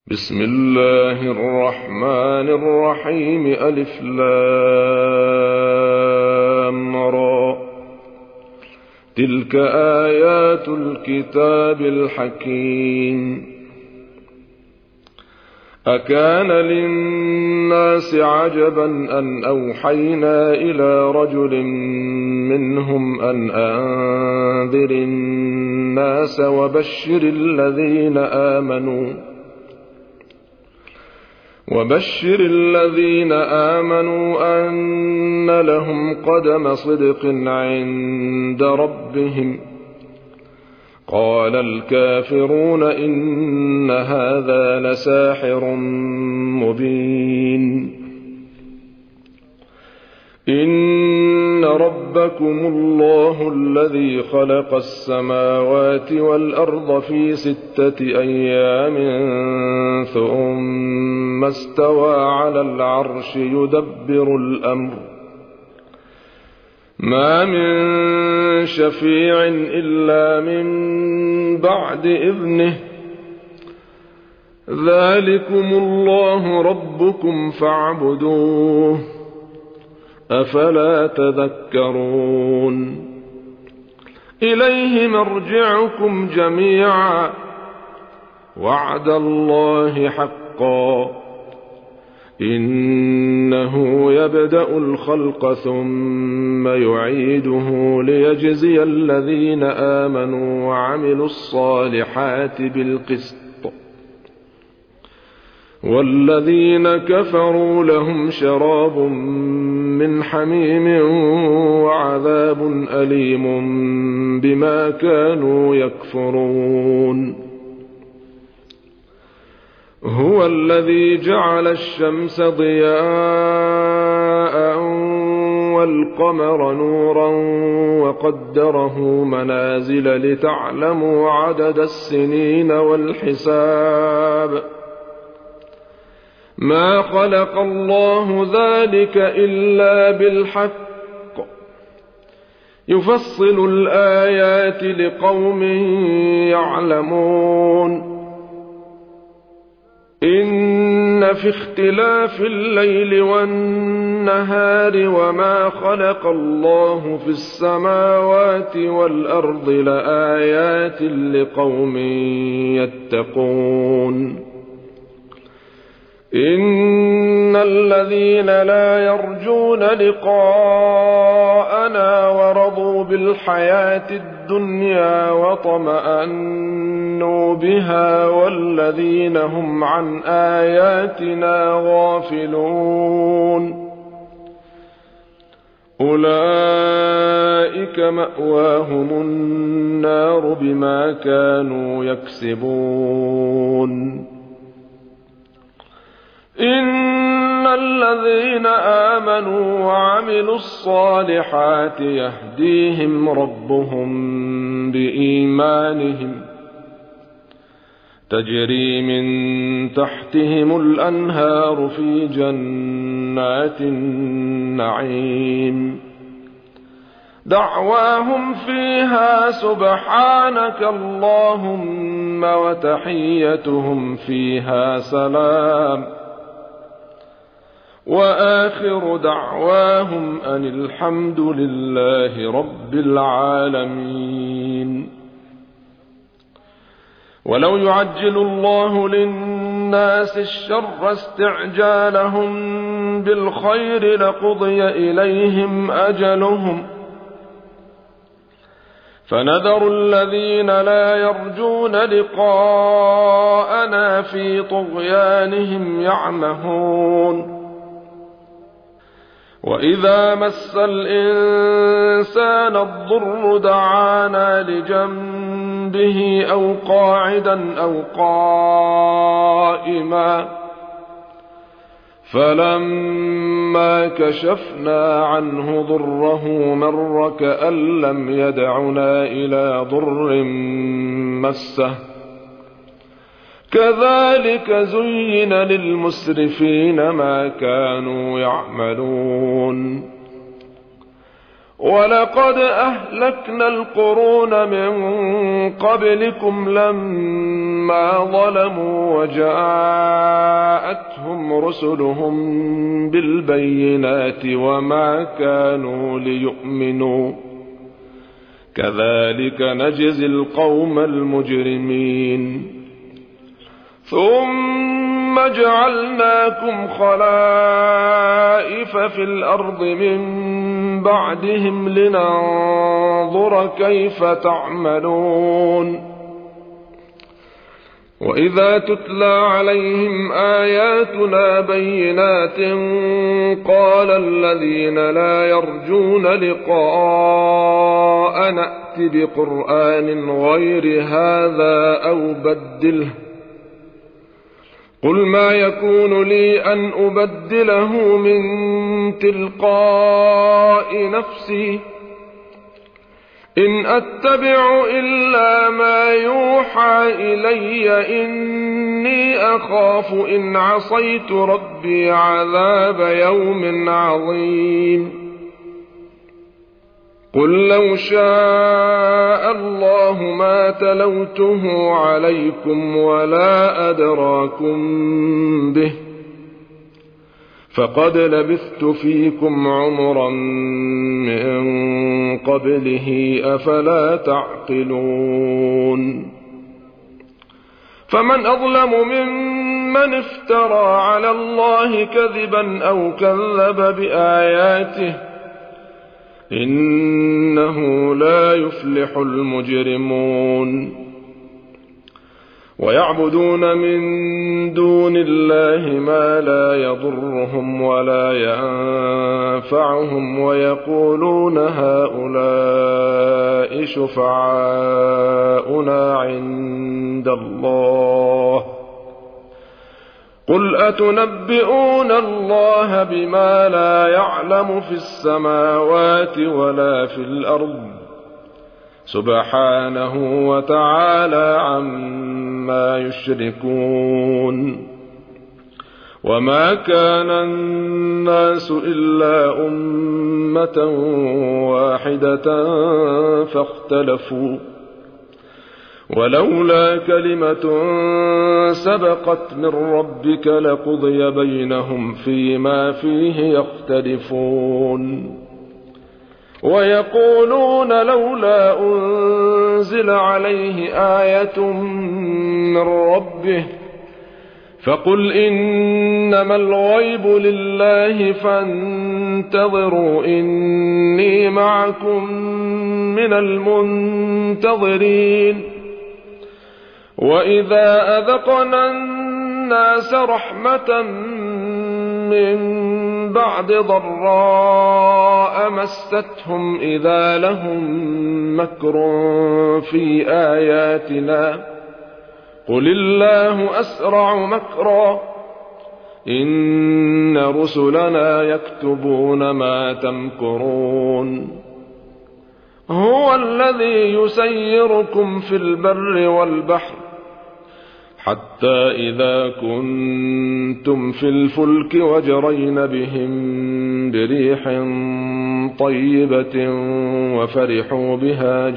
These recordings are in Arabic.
بسم الله الرحمن الرحيم. ألف لام را. تلك آيات الكتاب الحكيم. أكان للناس عجبا أن أوحينا إلى رجل منهم أن أنذر الناس وبشر الذين آمنوا أن لهم قدم صدق عند ربهم. قال الكافرون إن هذا لساحر مبين. إن ربكم الله الذي خلق السماوات والأرض في 6 أيام ثم استوى على العرش يدبر الأمر. ما من شفيع إلا من بعد إذنه. ذلكم الله ربكم فاعبدوه. أفلا تذكرون. إليه مرجعكم جميعا وعد الله حقا. إنه يبدأ الخلق ثم يعيده ليجزي الذين آمنوا وعملوا الصالحات بالقسط. والذين كفروا لهم شراب من حميم وعذاب أليم بما كانوا يكفرون. هو الذي جعل الشمس ضياء والقمر نورا وقدره منازل لتعلموا عدد السنين والحساب. ما خلق الله ذلك إلا بالحق. يفصل الآيات لقوم يعلمون. إن في اختلاف الليل والنهار وما خلق الله في السماوات والأرض لآيات لقوم يتقون. إن الذين لا يرجون لقاءنا ورضوا بالحياة الدنيا وطمأنوا بها والذين هم عن آياتنا غافلون أولئك مأواهم النار بما كانوا يكسبون. إن الذين آمنوا وعملوا الصالحات يهديهم ربهم بإيمانهم تجري من تحتهم الأنهار في جنات النعيم. دعواهم فيها سبحانك اللهم وتحيتهم فيها سلام. وآخر دعواهم أن الحمد لله رب العالمين. ولو يعجل الله للناس الشر استعجالهم بالخير لقضي إليهم أجلهم. فنذر الذين لا يرجون لقاءنا في طغيانهم يعمهون. وإذا مس الإنسان الضر دعانا لجنبه أو قاعدا أو قائما فلما كشفنا عنه ضره مر كأن لم يدعنا إلى ضر مسه. كذلك زين للمسرفين ما كانوا يعملون. ولقد أهلكنا القرون من قبلكم لما ظلموا وجاءتهم رسلهم بالبينات وما كانوا ليؤمنوا كذلك نجزي القوم المجرمين ثم جعلناكم خلائف في الأرض من بعدهم لننظر كيف تعملون وإذا تتلى عليهم آياتنا بينات قال الذين لا يرجون لقاء نأت بقرآن غير هذا أو بدله قل ما يكون لي أن أبدله من تلقاء نفسي إن أتبع إلا ما يوحى إلي إني أخاف إن عصيت ربي عذاب يوم عظيم قل لو شاء الله ما تلوته عليكم ولا أدراكم به فقد لبثت فيكم عمرا من قبله أفلا تعقلون فمن أظلم ممن افترى على الله كذبا أو كذب بآياته إنه لا يفلح المجرمون ويعبدون من دون الله ما لا يضرهم ولا ينفعهم ويقولون هؤلاء شفعاؤنا عند الله قل أتنبئون الله بما لا يعلم في السماوات ولا في الأرض سبحانه وتعالى عما يشركون وما كان الناس إلا أمة واحدة فاختلفوا ولولا كلمة سبقت من ربك لقضي بينهم فيما فيه يختلفون ويقولون لولا أنزل عليه آية من ربه فقل إنما الغيب لله فانتظروا إني معكم من المنتظرين وإذا أذقنا الناس رحمة من بعد ضراء مستهم إذا لهم مكر في آياتنا قل الله أسرع مكرا إن رسلنا يكتبون ما تمكرون هو الذي يسيركم في البر والبحر حتى إذا كنتم في الفلك وجرين بهم بريح طيبة وفرحوا بها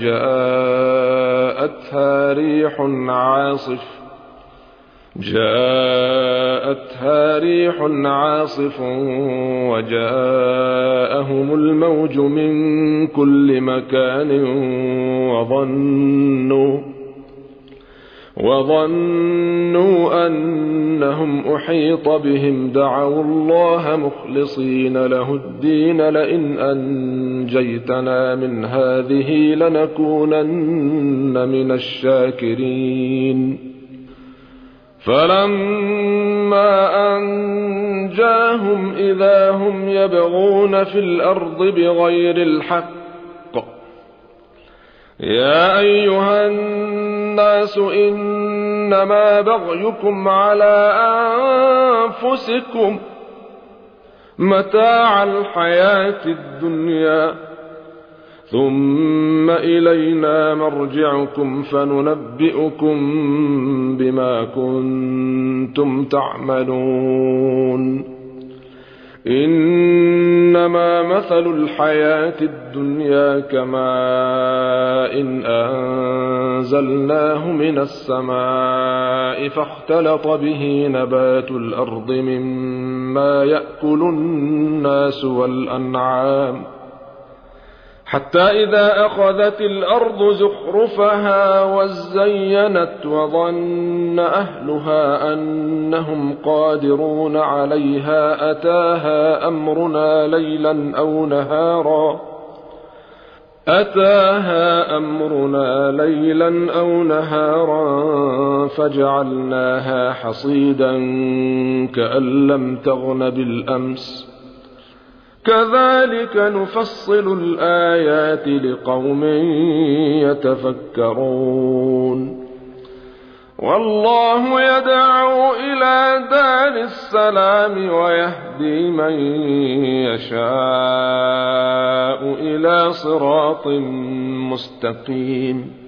جاءتها ريح عاصف وجاءهم الموج من كل مكان وظنوا أنهم أحيط بهم دعوا الله مخلصين له الدين لئن أنجيتنا من هذه لنكونن من الشاكرين فلما أنجاهم إذا هم يبغون في الأرض بغير الحق يا أيها الناس إنما بغيكم على أنفسكم متاع الحياة الدنيا ثم إلينا مرجعكم فننبئكم بما كنتم تعملون إنما مثل الحياة الدنيا كماء إن أنزلناه من السماء فاختلط به نبات الأرض مما يأكل الناس والأنعام حتى إذا أخذت الأرض زخرفها وزينت وظن أهلها أنهم قادرون عليها أتاها أمرنا ليلا أو نهارا فجعلناها حصيدا كأن لم تغن بالأمس كذلك نفصل الآيات لقوم يتفكرون والله يدعو إلى دار السلام ويهدي من يشاء إلى صراط مستقيم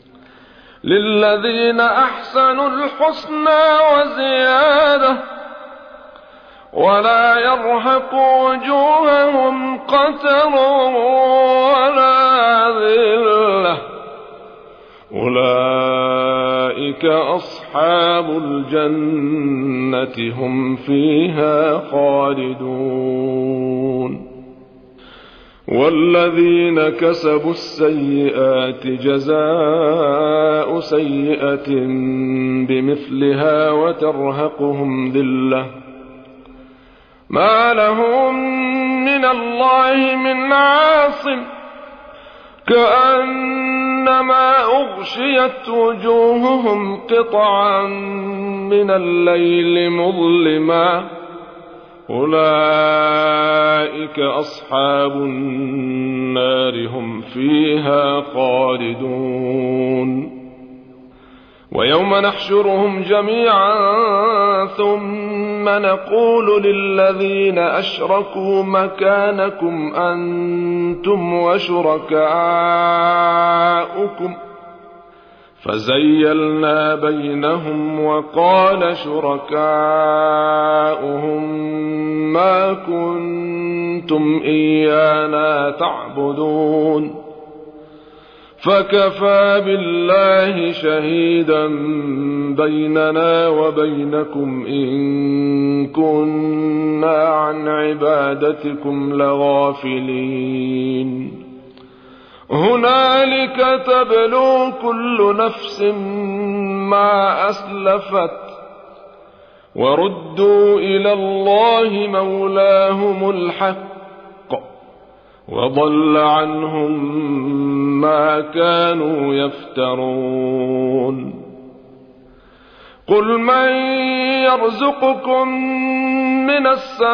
للذين أحسنوا الحسنى وزيادة ولا يرهق وجوههم قتر ولا ذلة أولئك أصحاب الجنة هم فيها خالدون والذين كسبوا السيئات جزاء سيئة بمثلها وترهقهم ذلة ما لهم من الله من عاصم كأنما أغشيت وجوههم قطعا من الليل مظلما أولئك أصحاب النار هم فيها خالدون ويوم نحشرهم جميعا ثم نقول للذين أشركوا مكانكم أنتم وشركاؤكم فزيلنا بينهم وقال شركاؤهم ما كنتم إيانا تعبدون فكفى بالله شهيدا بيننا وبينكم إن كنا عن عبادتكم لغافلين هنالك تبلو كل نفس ما أسلفت وردوا إلى الله مولاهم الحق وضل عنهم ما كانوا يفترون قل من يرزقكم من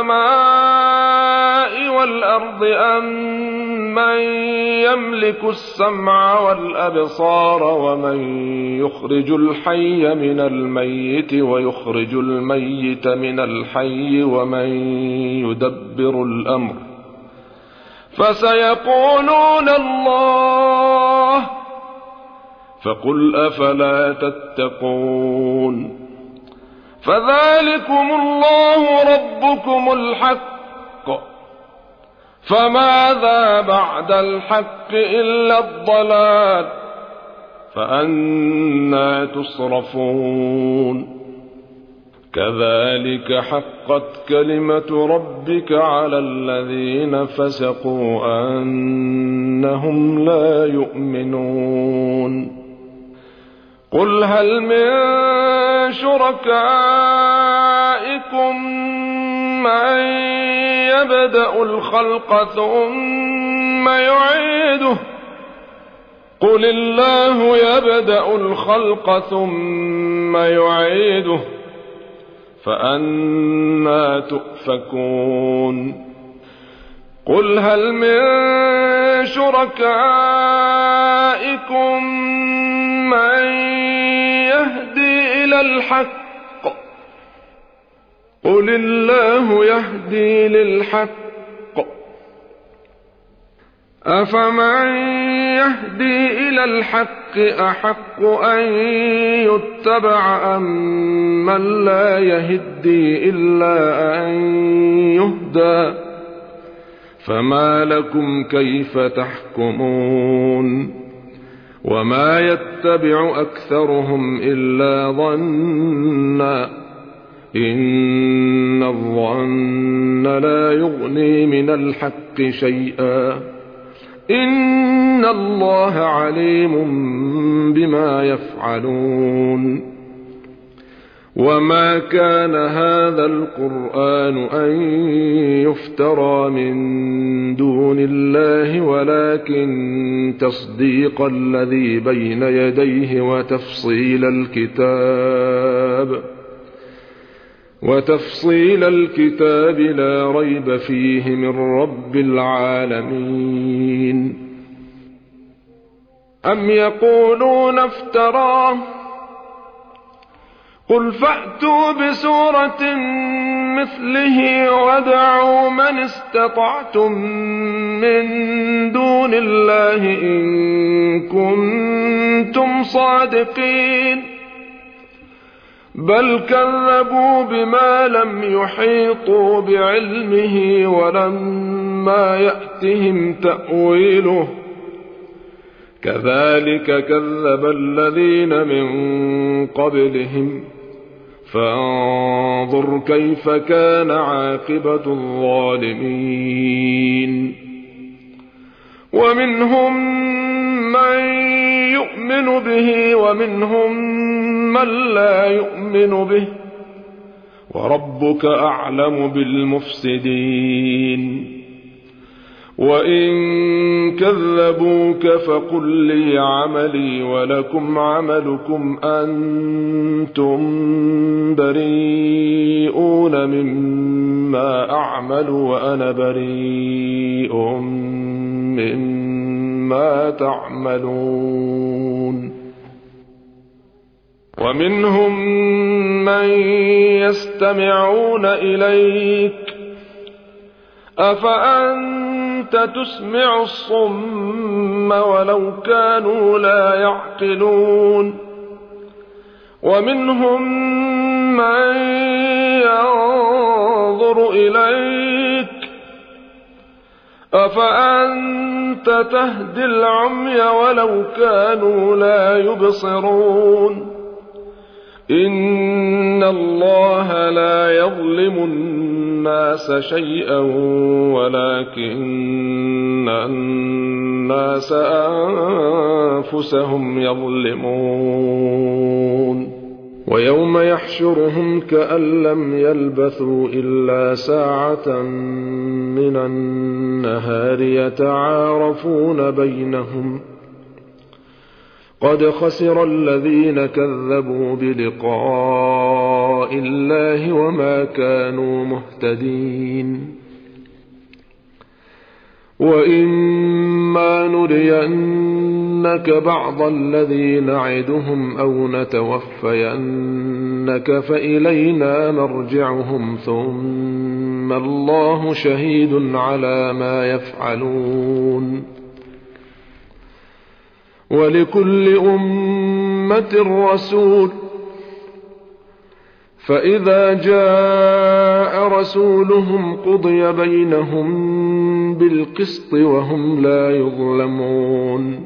السماء والأرض أم من يملك السمع والأبصار ومن يخرج الحي من الميت ويخرج الميت من الحي ومن يدبر الأمر فسيقولون الله فقل أفلا تتقون فذلكم الله ربكم الحق فماذا بعد الحق إلا الضلال فأنى تصرفون كذلك حقت كلمة ربك على الذين فسقوا أنهم لا يؤمنون قل هل من شركائكم من يبدأ الخلق ثم يعيده قل الله يبدأ الخلق ثم يعيده فأنى تؤفكون قل هل من شركائكم من يهدي إلى الحق قل الله يهدي للحق أفمن يهدي إلى الحق أحق أن يتبع أم من لا يهدي إلا أن يهدى فما لكم كيف تحكمون وما يتبع أكثرهم إلا ظنا إن الظن لا يغني من الحق شيئا إن الله عليم بما يفعلون وما كان هذا القرآن أن يفترى من دون الله ولكن تصديق الذي بين يديه وتفصيل الكتاب لا ريب فيه من رب العالمين أم يقولون افتراه قل فأتوا بسورة مثله وادعوا من استطعتم من دون الله إن كنتم صادقين بل كذبوا بما لم يحيطوا بعلمه ولما يأتهم تأويله كذلك كذب الذين من قبلهم فانظر كيف كان عاقبة الظالمين ومنهم من يؤمن به ومنهم من لا يؤمن به وربك أعلم بالمفسدين وإن كذبوك فقل لي عملي ولكم عملكم أنتم بريئون مما أعمل وأنا بريء مما تعملون ومنهم من يستمعون إليك أفأنت تسمع الصم ولو كانوا لا يعقلون ومنهم من ينظر إليك أفأنت تهدي العمي ولو كانوا لا يبصرون إن الله لا يظلم الناس شيئا ولكن الناس أنفسهم يظلمون ويوم يحشرهم كأن لم يلبثوا إلا ساعة من النهار يتعارفون بينهم قد خسر الذين كذبوا بلقاء الله وما كانوا مهتدين وإما نرينك بعض الذي نعدهم أو نتوفينك فإلينا مرجعهم ثم الله شهيد على ما يفعلون ولكل أمة رسول فإذا جاء رسولهم قضي بينهم بالقسط وهم لا يظلمون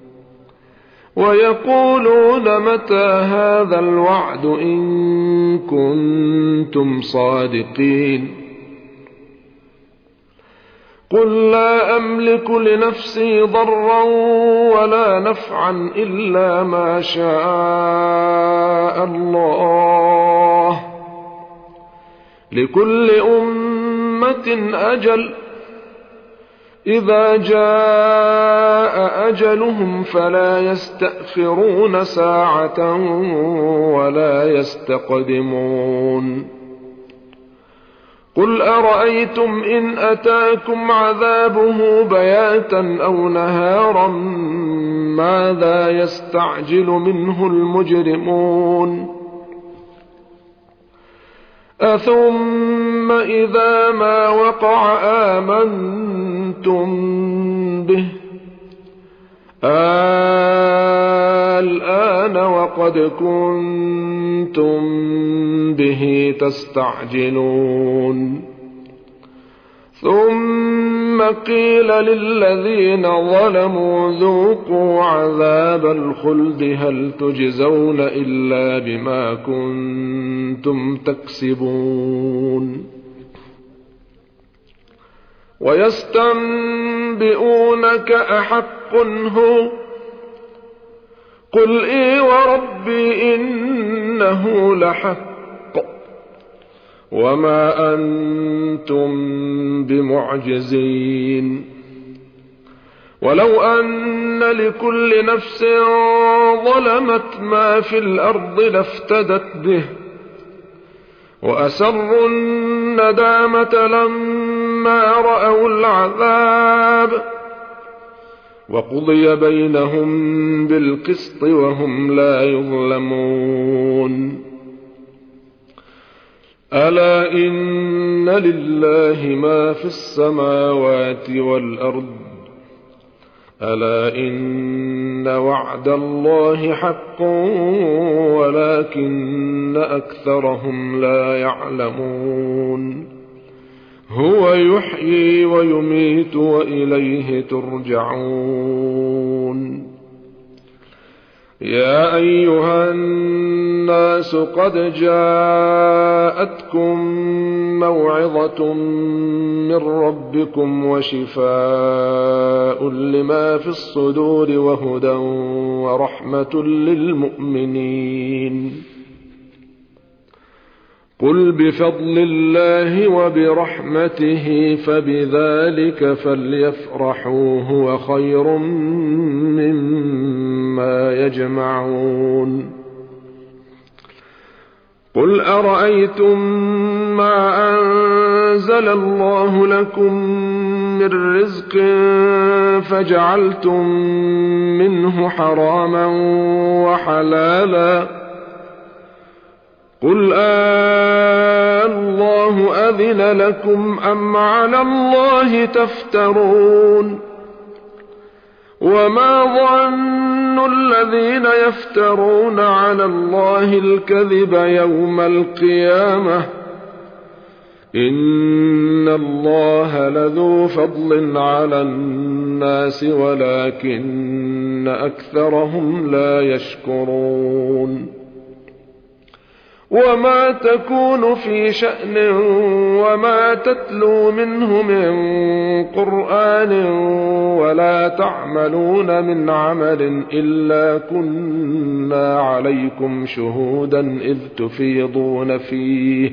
ويقولون متى هذا الوعد إن كنتم صادقين قل لا أملك لنفسي ضرا ولا نفعا إلا ما شاء الله لكل أمة أجل إذا جاء أجلهم فلا يستأخرون ساعة ولا يستقدمون قل أرأيتم إن أتاكم عذابه بياتا أو نهارا ماذا يستعجل منه المجرمون أثم إذا ما وقع آمنتم به الآن وقد كنتم به تستعجلون ثم قيل للذين ظلموا ذوقوا عذاب الخلد هل تجزون إلا بما كنتم تكسبون ويستنبئونك أحق هو قل إي وربي إنه لحق وما أنتم بمعجزين ولو أن لكل نفس ظلمت ما في الأرض لافتدت به وأسروا الندامة لما رأوا العذاب وقضي بينهم بالقسط وهم لا يظلمون ألا إن لله ما في السماوات والأرض ألا إن وعد الله حق ولكن أكثرهم لا يعلمون هو يحيي ويميت وإليه ترجعون يا أيها الناس قد جاءتكم موعظة من ربكم وشفاء لما في الصدور وهدى ورحمة للمؤمنين قل بفضل الله وبرحمته فبذلك فليفرحوا هو خير مما يجمعون قل أرأيتم ما أنزل الله لكم من رزق فجعلتم منه حراما وحلالا قل الله أذن لكم أم على الله تفترون وما ظن الذين يفترون على الله الكذب يوم القيامة إن الله لذو فضل على الناس ولكن أكثرهم لا يشكرون وما تكون في شأن وما تتلو منه من قرآن ولا تعملون من عمل إلا كنا عليكم شهودا إذ تفيضون فيه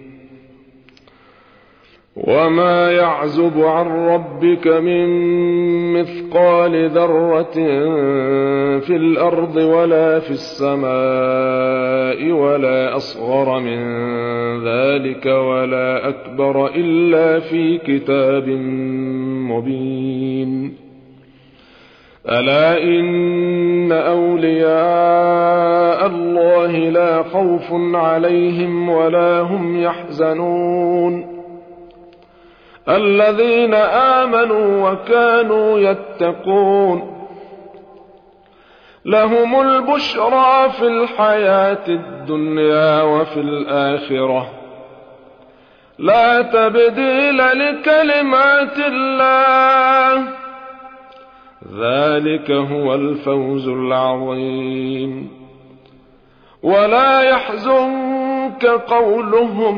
وما يعزب عن ربك من مثقال ذرة في الأرض ولا في السماء ولا أصغر من ذلك ولا أكبر إلا في كتاب مبين ألا إن أولياء الله لا خوف عليهم ولا هم يحزنون الذين آمنوا وكانوا يتقون لهم البشرى في الحياة الدنيا وفي الآخرة لا تبديل لكلمات الله ذلك هو الفوز العظيم ولا يحزنك قولهم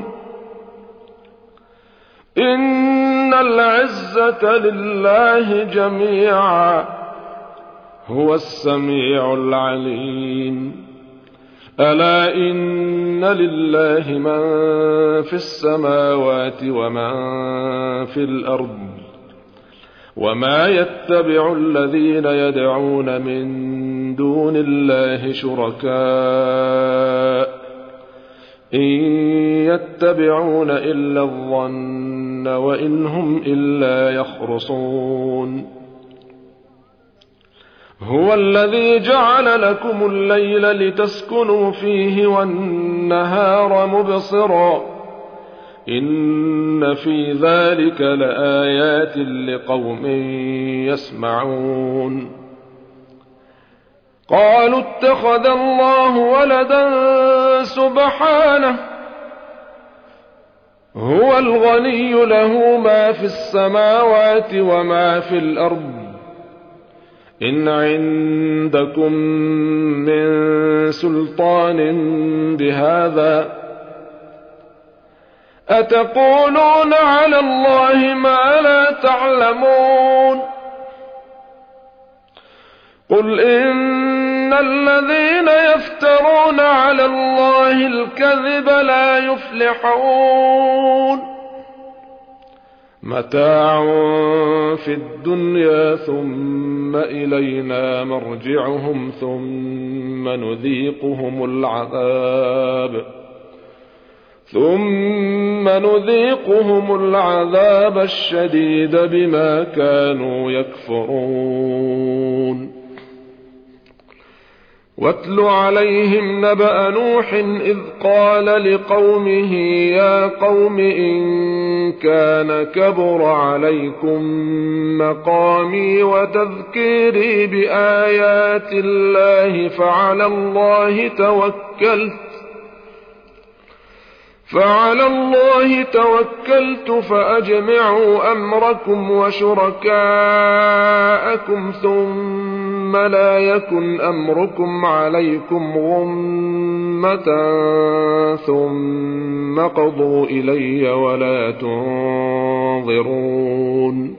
إن العزة لله جميعا هو السميع العليم ألا إن لله من في السماوات ومن في الأرض وما يتبع الذين يدعون من دون الله شركاء إن يتبعون إلا الظن وإن هم إلا يخرصون هو الذي جعل لكم الليل لتسكنوا فيه والنهار مبصرا إن في ذلك لآيات لقوم يسمعون قالوا اتخذ الله ولدا سبحانه هو الغني له ما في السماوات وما في الأرض إن عندكم من سلطان بهذا أتقولون على الله ما لا تعلمون قل إن الذين يفترون على الله الكذب لا يفلحون متاع في الدنيا ثم إلينا مرجعهم ثم نذيقهم العذاب الشديد بما كانوا يكفرون واتل عليهم نبأ نوح إذ قال لقومه يا قوم إن كان كبر عليكم مقامي وتذكيري بآيات الله فعلى الله توكلت فأجمعوا أمركم وشركاءكم ثم لا يكن أمركم عليكم غمة ثم قضوا إلي ولا تنظرون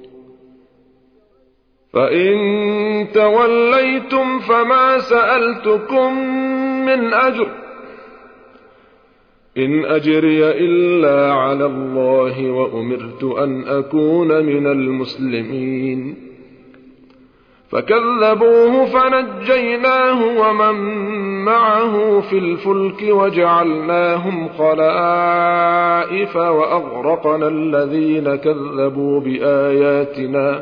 فإن توليتم فما سألتكم من أجر إن أجري إلا على الله وأمرت أن أكون من المسلمين فكذبوه فنجيناه ومن معه في الفلك وجعلناهم خلائف وأغرقنا الذين كذبوا بآياتنا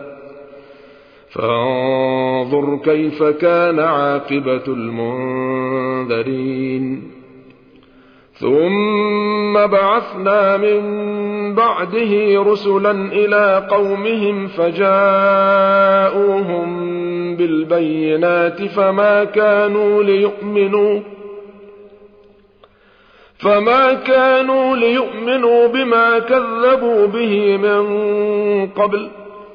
فانظر كيف كان عاقبة المنذرين ثم بعثنا من بعده رسلا إلى قومهم فجاءوهم بالبينات فما كانوا ليؤمنوا بما كذبوا به من قبل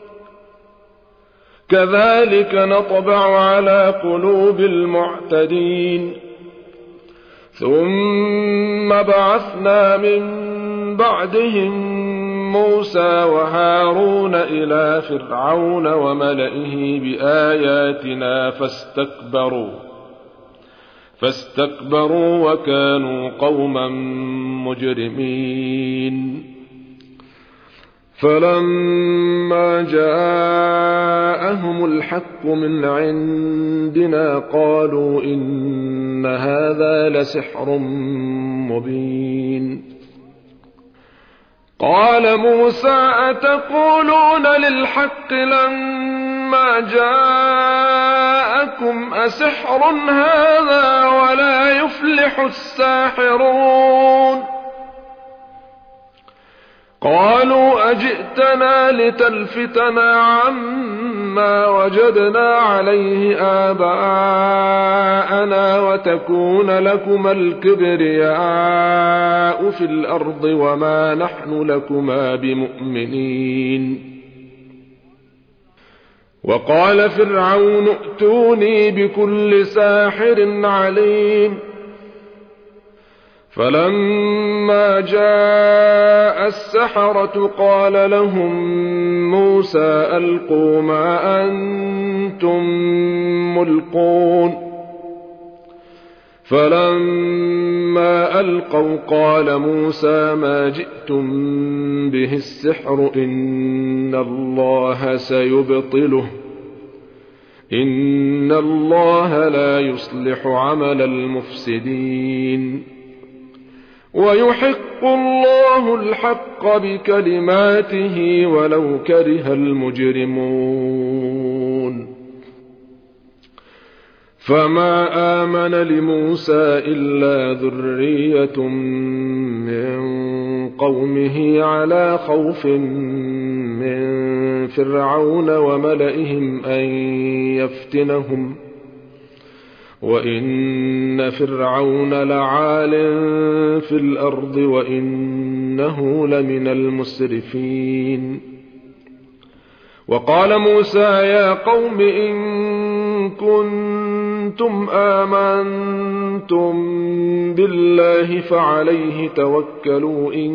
كذلك نطبع على قلوب المعتدين ثم بعثنا من بعدهم موسى وهارون إلى فرعون وملئه بآياتنا فاستكبروا وكانوا قوما مجرمين فلما جاءهم الحق من عندنا قالوا إن هذا لسحر مبين قال موسى أتقولون للحق لما جاءكم أسحر هذا ولا يفلح الساحرون قالوا أجئتنا لتلفتنا عما وجدنا عليه آباءنا وتكون لكما الكبرياء في الأرض وما نحن لكما بمؤمنين وقال فرعون ائتوني بكل ساحر عليم فلما جاء السحرة قال لهم موسى ألقوا ما أنتم ملقون فلما ألقوا قال موسى ما جئتم به السحر إن الله سيبطله إن الله لا يصلح عمل المفسدين ويحق الله الحق بكلماته ولو كره المجرمون فما آمن لموسى إلا ذرية من قومه على خوف من فرعون وملئهم أن يفتنهم وإن فرعون لعال في الأرض وإنه لمن المسرفين. وقال موسى يا قوم إن كنتم آمنتم بالله فعليه توكلوا إن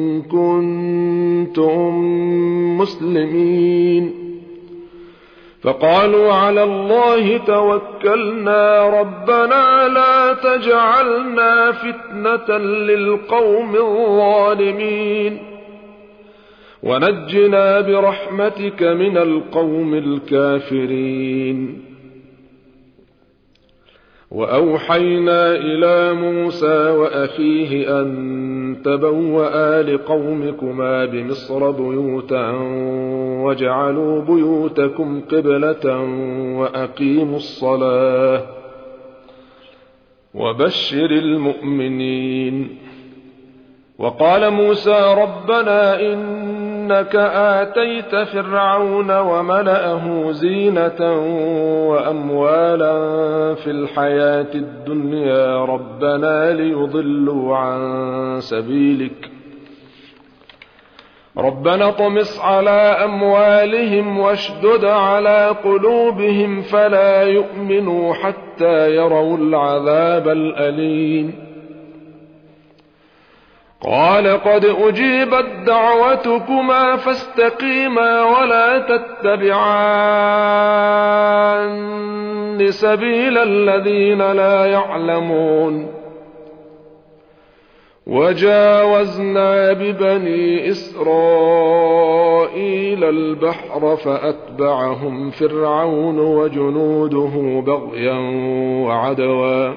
كنتم مسلمين. فقالوا على الله توكلنا ربنا لا تجعلنا فتنة للقوم الظالمين ونجنا برحمتك من القوم الكافرين. وأوحينا إلى موسى وأخيه أن تبوأ لقومكما بمصر بيوتا واجعلوا بيوتكم قبلة وأقيموا الصلاة وبشر المؤمنين. وقال موسى ربنا إنك آتيت فرعون وملأه زينة وأموالا في الحياة الدنيا ربنا ليضلوا عن سبيلك ربنا اطمس على أموالهم واشدد على قلوبهم فلا يؤمنوا حتى يروا العذاب الأليم. قال قد أجيبت دعوتكما فاستقيما ولا تتبعان سبيل الذين لا يعلمون. وجاوزنا ببني إسرائيل البحر فأتبعهم فرعون وجنوده بغيا وعدوا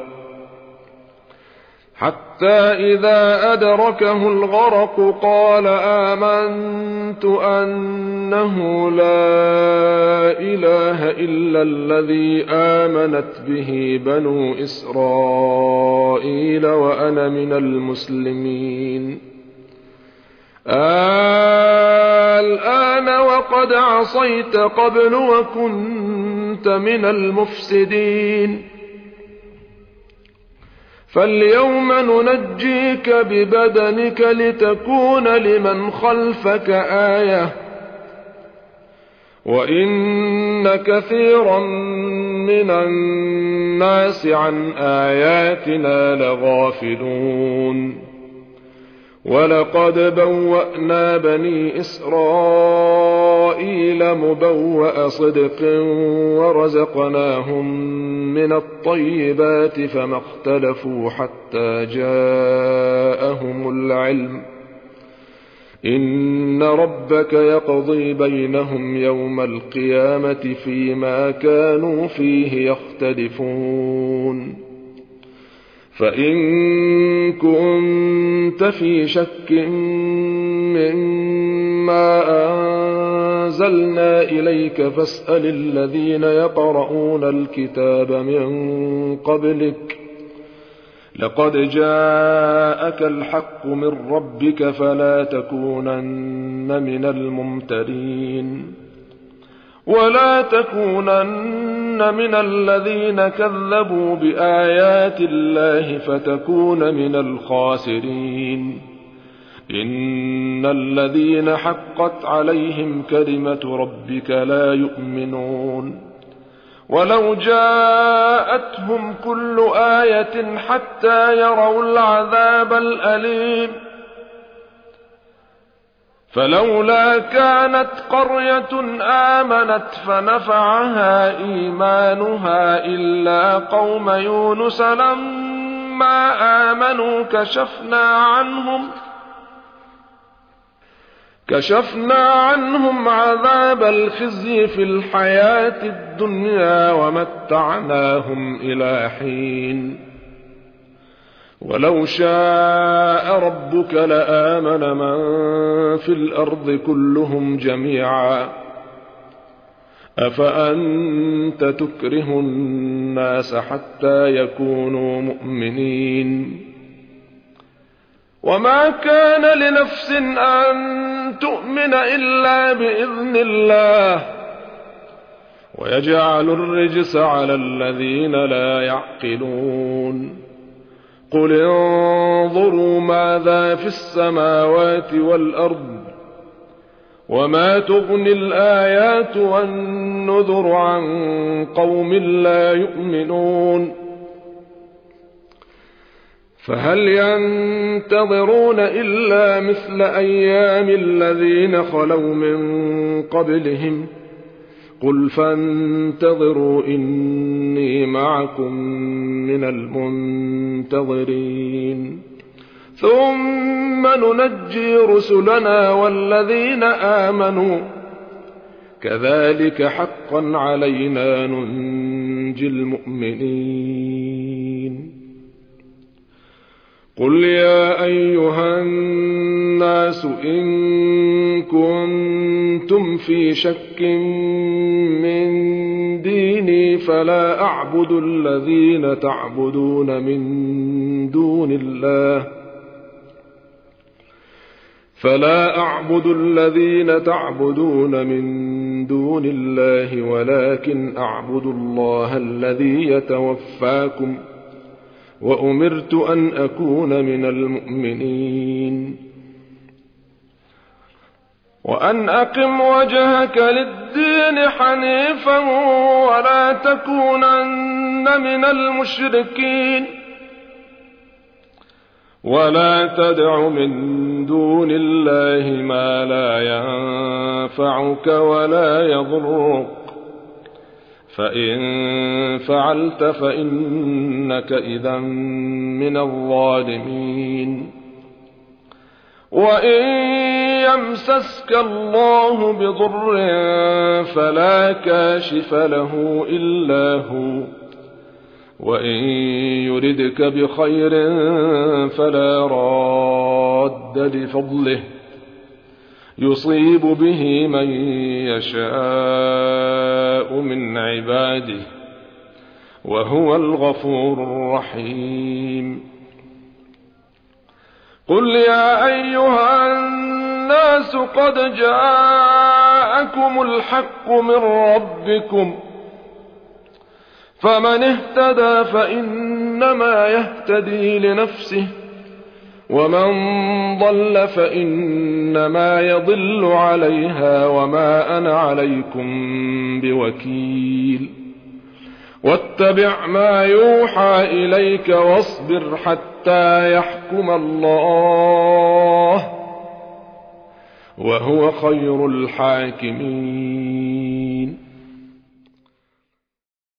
حتى إذا أدركه الغرق قال آمنت أنه لا إله إلا الذي آمنت به بنو إسرائيل وأنا من المسلمين. الآن وقد عصيت قبل وكنت من المفسدين فاليوم ننجيك ببدنك لتكون لمن خلفك آية وإن كثيرا من الناس عن آياتنا لغافلون. ولقد بوأنا بني إسرائيل مبوأ صدق ورزقناهم من الطيبات فما اختلفوا حتى جاءهم العلم إن ربك يقضي بينهم يوم القيامة فيما كانوا فيه يختلفون. فإن كنت في شك مما أنزلنا إليك فاسأل الذين يقرؤون الكتاب من قبلك لقد جاءك الحق من ربك فلا تكونن من الممترين ولا تكونن من الذين كذبوا بآيات الله فتكون من الخاسرين. إن الذين حقت عليهم كلمة ربك لا يؤمنون ولو جاءتهم كل آية حتى يروا العذاب الأليم فلولا كانت قرية آمنت فنفعها إيمانها إلا قوم يونس لما آمنوا كشفنا عنهم عذاب الخزي في الحياة الدنيا ومتعناهم إلى حين ولو شاء ربك لآمن من في الأرض كلهم جميعا أفأنت تكره الناس حتى يكونوا مؤمنين وما كان لنفس أن تؤمن إلا بإذن الله ويجعل الرجس على الذين لا يعقلون قل انظروا ماذا في السماوات والأرض وما تغني الآيات والنذر عن قوم لا يؤمنون فهل ينتظرون إلا مثل أيام الذين خلوا من قبلهم قل فانتظروا إني معكم من المنتظرين ثم ننجي رسلنا والذين آمنوا كذلك حقا علينا ننجي المؤمنين قل يا أيها الناس إن كنتم في شك من ديني فلا أعبد الذين تعبدون من دون الله ولكن أعبد الله الذي يتوفاكم وأمرت أن أكون من المؤمنين وأن أقم وجهك للدين حنيفا ولا تكونن من المشركين ولا تدع من دون الله ما لا ينفعك ولا يضرك فإن فعلت فإنك إذا من الظالمين وإن يمسسك الله بضر فلا كاشف له إلا هو وإن يردك بخير فلا راد لفضله يصيب به من يشاء من عباده وهو الغفور الرحيم قل يا أيها الناس قد جاءكم الحق من ربكم فمن اهتدى فإنما يهتدي لنفسه ومن ضل فإنما يضل عليها وما أنا عليكم بوكيل واتبع ما يوحى إليك واصبر حتى يحكم الله وهو خير الحاكمين